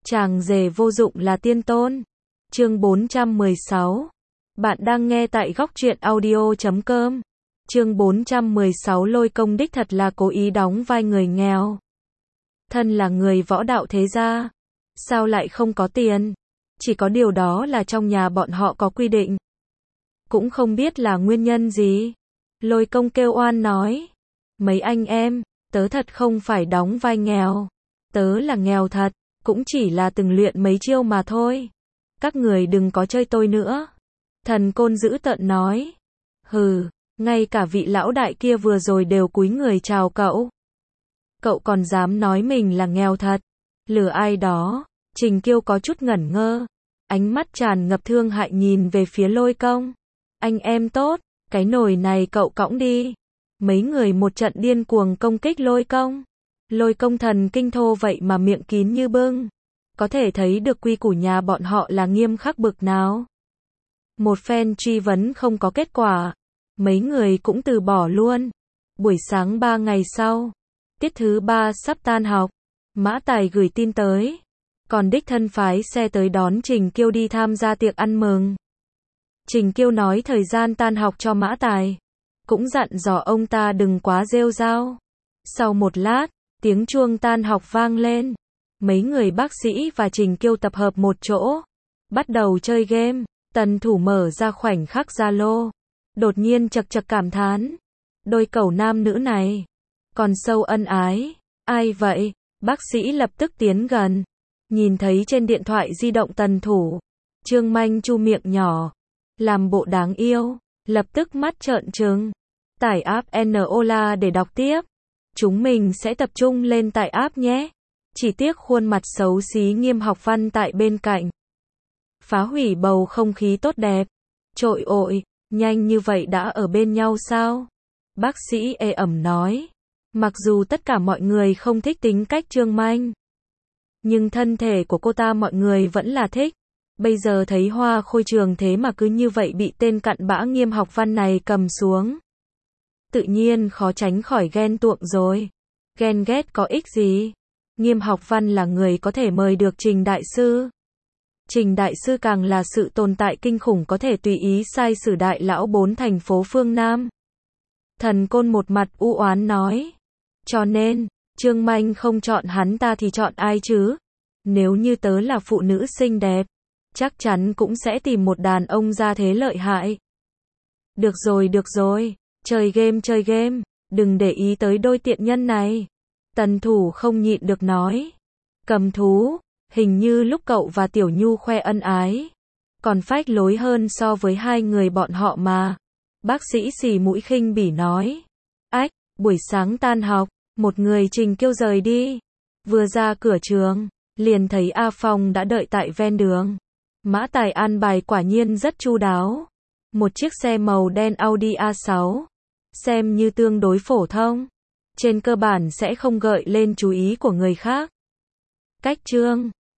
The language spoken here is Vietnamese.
Chàng rể vô dụng là tiên tôn. Chương 416. Bạn đang nghe tại góc truyện audio.com. Chương 416 Lôi Công đích thật là cố ý đóng vai người nghèo. Thân là người võ đạo thế gia, sao lại không có tiền? Chỉ có điều đó là trong nhà bọn họ có quy định. Cũng không biết là nguyên nhân gì. Lôi Công kêu oan nói. Mấy anh em, tớ thật không phải đóng vai nghèo. Tớ là nghèo thật, cũng chỉ là từng luyện mấy chiêu mà thôi. Các người đừng có chơi tôi nữa. Thần Côn dữ tợn nói. Hừ, ngay cả vị lão đại kia vừa rồi đều cúi người chào cậu. Cậu còn dám nói mình là nghèo thật. Lừa ai đó? Trình Kiêu có chút ngẩn ngơ. Ánh mắt tràn ngập thương hại nhìn về phía Lôi Công. Anh em tốt, cái nồi này cậu cõng đi. Mấy người một trận điên cuồng công kích Lôi Công. Lôi Công thần kinh thô vậy mà miệng kín như bưng. Có thể thấy được quy củ nhà bọn họ là nghiêm khắc bực nào. Một phen truy vấn không có kết quả. Mấy người cũng từ bỏ luôn. Buổi sáng 3 ngày sau, tiết thứ 3 sắp tan học, Mã Tài gửi tin tới. Còn đích thân phái xe tới đón Trình Kiêu đi tham gia tiệc ăn mừng. Trình Kiêu nói thời gian tan học cho Mã Tài. Cũng dặn dò ông ta đừng quá rêu rao. Sau một lát, tiếng chuông tan học vang lên. Mấy người bác sĩ và Trình Kiêu tập hợp một chỗ. Bắt đầu chơi game. Tần Thủ mở ra khoảnh khắc Zalo. Đột nhiên chật chật cảm thán. Đôi cẩu nam nữ này. Còn sâu ân ái. Ai vậy? Bác sĩ lập tức tiến gần. Nhìn thấy trên điện thoại di động Tần Thủ. Trương Manh chu miệng nhỏ. Làm bộ đáng yêu. Lập tức mắt trợn trừng. Tải app Nola để đọc tiếp. Chúng mình sẽ tập trung lên tải app nhé. Chỉ tiếc khuôn mặt xấu xí Nghiêm Học Văn tại bên cạnh. Phá hủy bầu không khí tốt đẹp. Trội ội, nhanh như vậy đã ở bên nhau sao? Bác sĩ ê ẩm nói. Mặc dù tất cả mọi người không thích tính cách Trương Manh, nhưng thân thể của cô ta mọi người vẫn là thích. Bây giờ thấy Hoa Khôi Trường thế mà cứ như vậy bị tên cặn bã Nghiêm Học Văn này cầm xuống. Tự nhiên khó tránh khỏi ghen tuông rồi. Ghen ghét có ích gì? Nghiêm Học Văn là người có thể mời được Trình Đại Sư. Trình Đại Sư càng là sự tồn tại kinh khủng có thể tùy ý sai sử đại lão 4 thành phố phương Nam. Thần Côn một mặt u oán nói. Cho nên, Trương Manh không chọn hắn ta thì chọn ai chứ? Nếu như tớ là phụ nữ xinh đẹp, chắc chắn cũng sẽ tìm một đàn ông gia thế lợi hại. Được rồi, chơi game, đừng để ý tới đôi tiện nhân này. Tần Thủ không nhịn được nói. Cầm thú, hình như lúc cậu và Tiểu Nhu khoe ân ái, còn phách lối hơn so với hai người bọn họ mà. Bác sĩ xì mũi khinh bỉ nói. Ách, buổi sáng tan học, một người Trình Kiêu rời đi. Vừa ra cửa trường, liền thấy A Phong đã đợi tại ven đường. Mã Tài an bài quả nhiên rất chu đáo. Một chiếc xe màu đen Audi A6. Xem như tương đối phổ thông. Trên cơ bản sẽ không gợi lên chú ý của người khác. Cách Trương